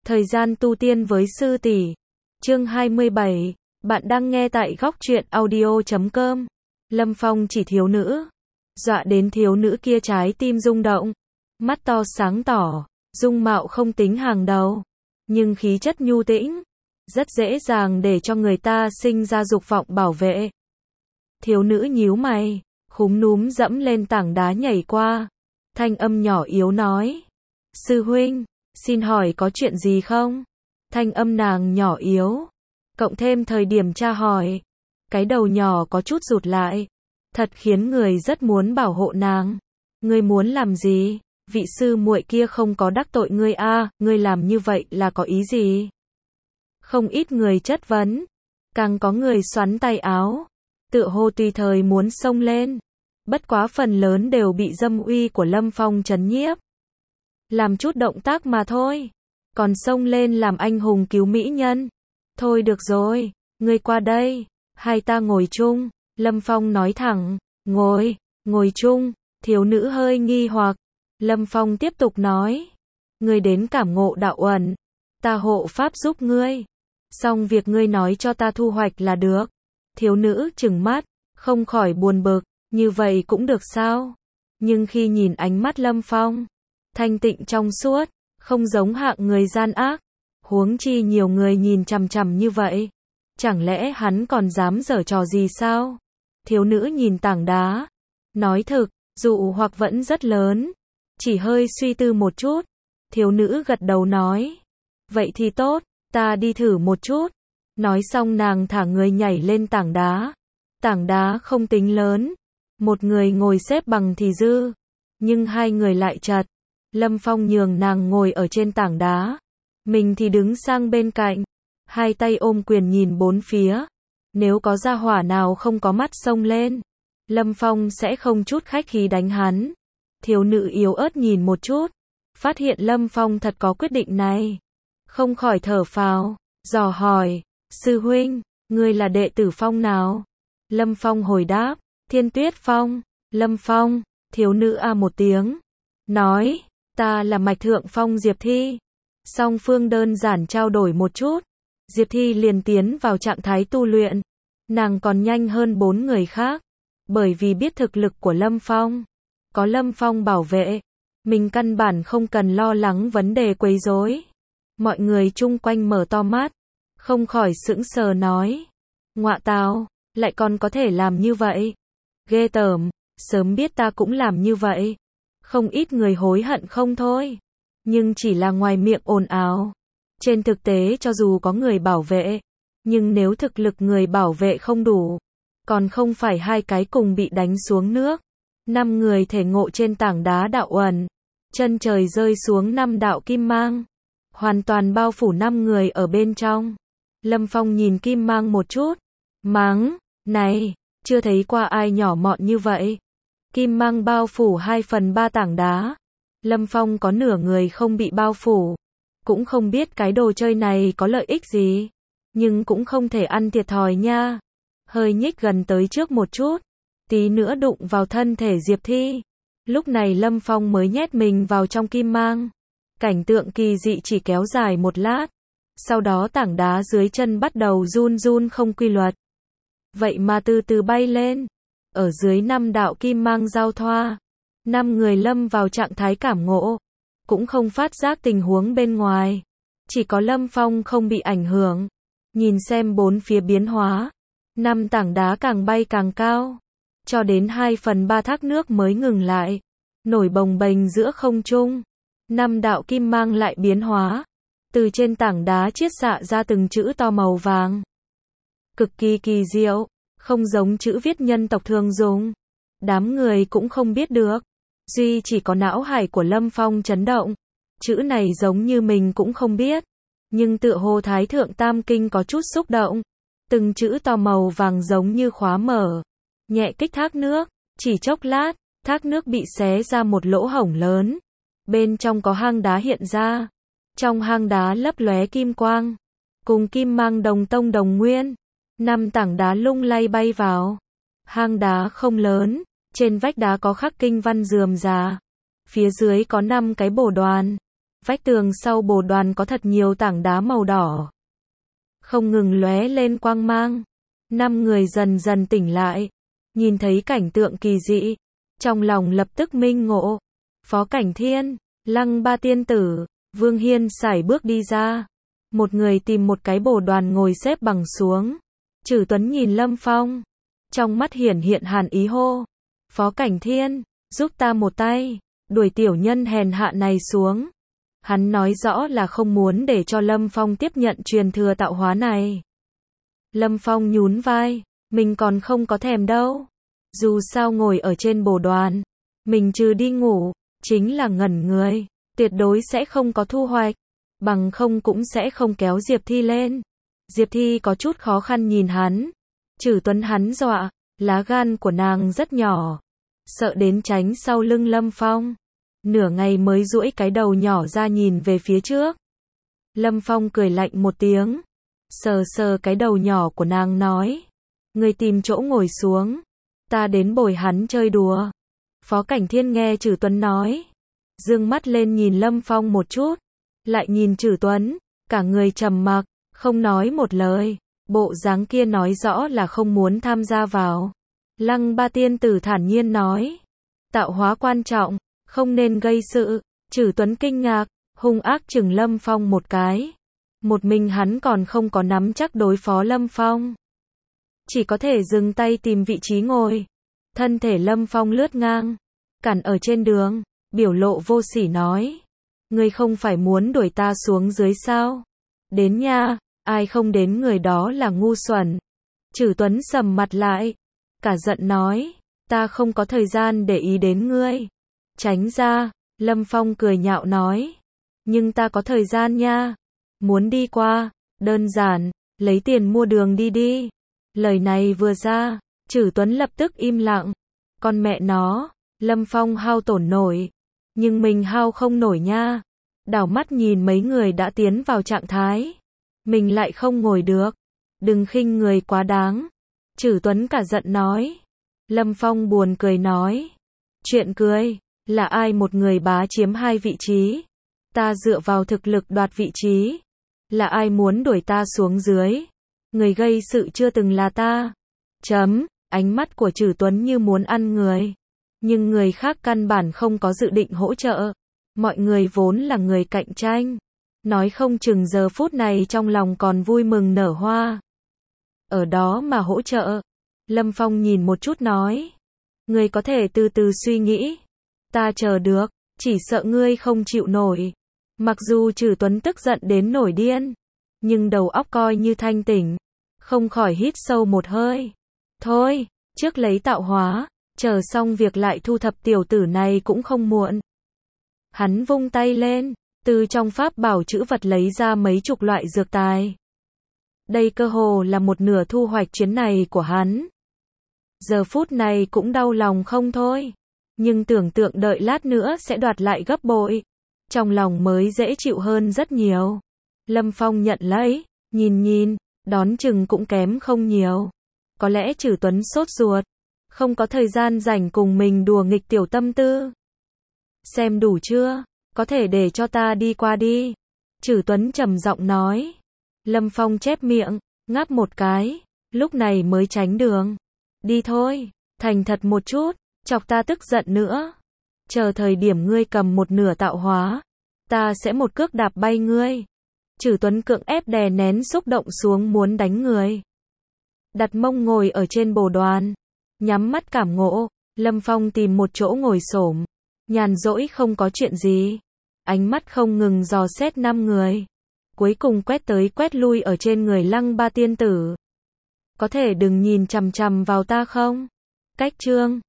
Thời gian tu tiên với sư tỷ. Chương 27. Bạn đang nghe tại góc truyện audio.com. Lâm Phong chỉ thiếu nữ. Dọa đến thiếu nữ kia trái tim rung động. Mắt to sáng tỏ. Dung mạo không tính hàng đầu. Nhưng khí chất nhu tĩnh. Rất dễ dàng để cho người ta sinh ra dục vọng bảo vệ. Thiếu nữ nhíu mày. Khúm núm dẫm lên tảng đá nhảy qua. Thanh âm nhỏ yếu nói. Sư huynh, xin hỏi có chuyện gì không? Thanh âm nàng nhỏ yếu. Cộng thêm thời điểm tra hỏi. Cái đầu nhỏ có chút rụt lại. Thật khiến người rất muốn bảo hộ nàng. Ngươi muốn làm gì? Vị sư muội kia không có đắc tội ngươi a, ngươi làm như vậy là có ý gì? Không ít người chất vấn. Càng có người xoắn tay áo. Tựa hồ tùy thời muốn xông lên. Bất quá phần lớn đều bị dâm uy của Lâm Phong trấn nhiếp. Làm chút động tác mà thôi. Còn xông lên làm anh hùng cứu mỹ nhân. Thôi được rồi, ngươi qua đây. Hai ta ngồi chung. Lâm Phong nói thẳng. Ngồi chung. Thiếu nữ hơi nghi hoặc. Lâm Phong tiếp tục nói. Ngươi đến cảm ngộ đạo uẩn. Ta hộ pháp giúp ngươi. Xong việc ngươi nói cho ta thu hoạch là được. Thiếu nữ trừng mắt. Không khỏi buồn bực. Như vậy cũng được sao? Nhưng khi nhìn ánh mắt Lâm Phong. Thanh tịnh trong suốt. Không giống hạng người gian ác. Huống chi nhiều người nhìn chằm chằm như vậy. Chẳng lẽ hắn còn dám giở trò gì sao? Thiếu nữ nhìn tảng đá. Nói thực, dụ hoặc vẫn rất lớn. Chỉ hơi suy tư một chút. Thiếu nữ gật đầu nói. Vậy thì tốt, ta đi thử một chút. Nói xong nàng thả người nhảy lên tảng đá. Tảng đá không tính lớn. Một người ngồi xếp bằng thì dư. Nhưng hai người lại chật. Lâm Phong nhường nàng ngồi ở trên tảng đá. Mình thì đứng sang bên cạnh. Hai tay ôm quyền nhìn bốn phía. Nếu có gia hỏa nào không có mắt xông lên. Lâm Phong sẽ không chút khách khí đánh hắn. Thiếu nữ yếu ớt nhìn một chút. Phát hiện Lâm Phong thật có quyết định này. Không khỏi thở phào. Dò hỏi. Sư huynh, ngươi là đệ tử Phong nào? Lâm Phong hồi đáp. Thiên Tuyết Phong. Lâm Phong. Thiếu nữ a một tiếng. Nói. Ta là Mạch Thượng Phong Diệp Thi. Song phương đơn giản trao đổi một chút. Diệp Thi liền tiến vào trạng thái tu luyện. Nàng còn nhanh hơn 4 người khác. Bởi vì biết thực lực của Lâm Phong. Có Lâm Phong bảo vệ. Mình căn bản không cần lo lắng vấn đề quấy rối. Mọi người chung quanh mở to mắt. Không khỏi sững sờ nói. Ngọa tào, lại còn có thể làm như vậy. Ghê tởm, sớm biết ta cũng làm như vậy. Không ít người hối hận không thôi. Nhưng chỉ là ngoài miệng ồn ào. Trên thực tế cho dù có người bảo vệ. Nhưng nếu thực lực người bảo vệ không đủ. Còn không phải hai cái cùng bị đánh xuống nước. 5 người thể ngộ trên tảng đá đạo uẩn. Chân trời rơi xuống 5 đạo kim mang. Hoàn toàn bao phủ 5 người ở bên trong. Lâm Phong nhìn kim mang một chút. Mắng, này, chưa thấy qua ai nhỏ mọn như vậy. Kim mang bao phủ 2/3 tảng đá. Lâm Phong có nửa người không bị bao phủ. Cũng không biết cái đồ chơi này có lợi ích gì. Nhưng cũng không thể ăn thiệt thòi nha. Hơi nhích gần tới trước một chút. Tí nữa đụng vào thân thể Diệp Thi. Lúc này Lâm Phong mới nhét mình vào trong kim mang. Cảnh tượng kỳ dị chỉ kéo dài một lát. Sau đó tảng đá dưới chân bắt đầu run run không quy luật. Vậy mà từ từ bay lên. Ở dưới 5 đạo kim mang giao thoa. 5 người lâm vào trạng thái cảm ngộ. Cũng không phát giác tình huống bên ngoài. Chỉ có Lâm Phong không bị ảnh hưởng. Nhìn xem bốn phía biến hóa. 5 tảng đá càng bay càng cao. Cho đến 2/3 thác nước mới ngừng lại. Nổi bồng bềnh giữa không trung. 5 đạo kim mang lại biến hóa. Từ trên tảng đá chiết xạ ra từng chữ to màu vàng. Cực kỳ kỳ diệu. Không giống chữ viết nhân tộc thường dùng. Đám người cũng không biết được. Duy chỉ có não hải của Lâm Phong chấn động. Chữ này giống như mình cũng không biết. Nhưng tựa hồ Thái Thượng Tam Kinh có chút xúc động. Từng chữ to màu vàng giống như khóa mở. Nhẹ kích thác nước. Chỉ chốc lát, thác nước bị xé ra một lỗ hổng lớn. Bên trong có hang đá hiện ra. Trong hang đá lấp lóe kim quang. Cùng kim mang đồng tông đồng nguyên. 5 tảng đá lung lay bay vào. Hang đá không lớn. Trên vách đá có khắc kinh văn rườm rà. Phía dưới có 5 cái bồ đoàn. Vách tường sau bồ đoàn có thật nhiều tảng đá màu đỏ, không ngừng lóe lên quang mang. 5 người dần dần tỉnh lại, nhìn thấy cảnh tượng kỳ dị, trong lòng lập tức minh ngộ. Phó Cảnh Thiên, Lăng Ba tiên tử, Vương Hiên sải bước đi ra. Một người tìm một cái bồ đoàn ngồi xếp bằng xuống. Trử Tuấn nhìn Lâm Phong, trong mắt hiển hiện hàn ý hô: Phó Cảnh Thiên, giúp ta một tay, đuổi tiểu nhân hèn hạ này xuống. Hắn nói rõ là không muốn để cho Lâm Phong tiếp nhận truyền thừa tạo hóa này. Lâm Phong nhún vai, mình còn không có thèm đâu. Dù sao ngồi ở trên bồ đoàn, mình trừ đi ngủ, chính là ngẩn người, tuyệt đối sẽ không có thu hoạch, bằng không cũng sẽ không kéo Diệp Thi lên. Diệp Thi có chút khó khăn nhìn hắn. Trử Tuấn hắn dọa, lá gan của nàng rất nhỏ, sợ đến tránh sau lưng Lâm Phong. Nửa ngày mới duỗi cái đầu nhỏ ra nhìn về phía trước. Lâm Phong cười lạnh một tiếng, sờ sờ cái đầu nhỏ của nàng nói: Ngươi tìm chỗ ngồi xuống, ta đến bồi hắn chơi đùa. Phó Cảnh Thiên nghe Trử Tuấn nói, dương mắt lên nhìn Lâm Phong một chút, lại nhìn Trử Tuấn, cả người trầm mặc, không nói một lời. Bộ dáng kia nói rõ là không muốn tham gia vào. Lăng Ba tiên tử thản nhiên nói: Tạo hóa quan trọng, không nên gây sự. Trử Tuấn kinh ngạc, hung ác chừng Lâm Phong một cái. Một mình hắn còn không có nắm chắc đối phó Lâm Phong, chỉ có thể dừng tay tìm vị trí ngồi. Thân thể Lâm Phong lướt ngang, cản ở trên đường, biểu lộ vô sỉ nói: Ngươi không phải muốn đuổi ta xuống dưới sao? Đến nha, ai không đến người đó là ngu xuẩn. Trử Tuấn sầm mặt lại, cả giận nói: Ta không có thời gian để ý đến ngươi. Tránh ra. Lâm Phong cười nhạo nói: Nhưng ta có thời gian nha. Muốn đi qua, đơn giản, lấy tiền mua đường đi đi. Lời này vừa ra, Trử Tuấn lập tức im lặng. Con mẹ nó, Lâm Phong hao tổn nổi, nhưng mình hao không nổi nha. Đảo mắt nhìn mấy người đã tiến vào trạng thái, mình lại không ngồi được. Đừng khinh người quá đáng. Trử Tuấn cả giận nói. Lâm Phong buồn cười nói: Chuyện cười, là ai một người bá chiếm 2 vị trí? Ta dựa vào thực lực đoạt vị trí. Là ai muốn đuổi ta xuống dưới? Người gây sự chưa từng là ta. Ánh mắt của Trử Tuấn như muốn ăn người. Nhưng người khác căn bản không có dự định hỗ trợ. Mọi người vốn là người cạnh tranh, nói không chừng giờ phút này trong lòng còn vui mừng nở hoa. Ở đó mà hỗ trợ. Lâm Phong nhìn một chút nói: Ngươi có thể từ từ suy nghĩ. Ta chờ được, chỉ sợ ngươi không chịu nổi. Mặc dù Trử Tuấn tức giận đến nổi điên, nhưng đầu óc coi như thanh tỉnh, không khỏi hít sâu một hơi. Thôi, trước lấy tạo hóa, chờ xong việc lại thu thập tiểu tử này cũng không muộn. Hắn vung tay lên, từ trong pháp bảo trữ vật lấy ra mấy chục loại dược tài. Đây cơ hồ là một nửa thu hoạch chuyến này của hắn. Giờ phút này cũng đau lòng không thôi, nhưng tưởng tượng đợi lát nữa sẽ đoạt lại gấp bội, trong lòng mới dễ chịu hơn rất nhiều. Lâm Phong nhận lấy, nhìn, đón chừng cũng kém không nhiều. Có lẽ Trử Tuấn sốt ruột, không có thời gian rảnh cùng mình đùa nghịch tiểu tâm tư. Xem đủ chưa? Có thể để cho ta đi qua đi. Trử Tuấn trầm giọng nói. Lâm Phong chép miệng, ngáp một cái, lúc này mới tránh đường. Đi thôi, thành thật một chút, chọc ta tức giận nữa. Chờ thời điểm ngươi cầm một nửa tạo hóa, ta sẽ một cước đạp bay ngươi. Trử Tuấn cưỡng ép đè nén xúc động xuống muốn đánh người. Đặt mông ngồi ở trên bồ đoàn, nhắm mắt cảm ngộ. Lâm Phong tìm một chỗ ngồi xổm, nhàn rỗi không có chuyện gì, ánh mắt không ngừng dò xét 5 người, cuối cùng quét tới quét lui ở trên người Lăng Ba tiên tử. Có thể đừng nhìn chằm chằm vào ta không? Cách chương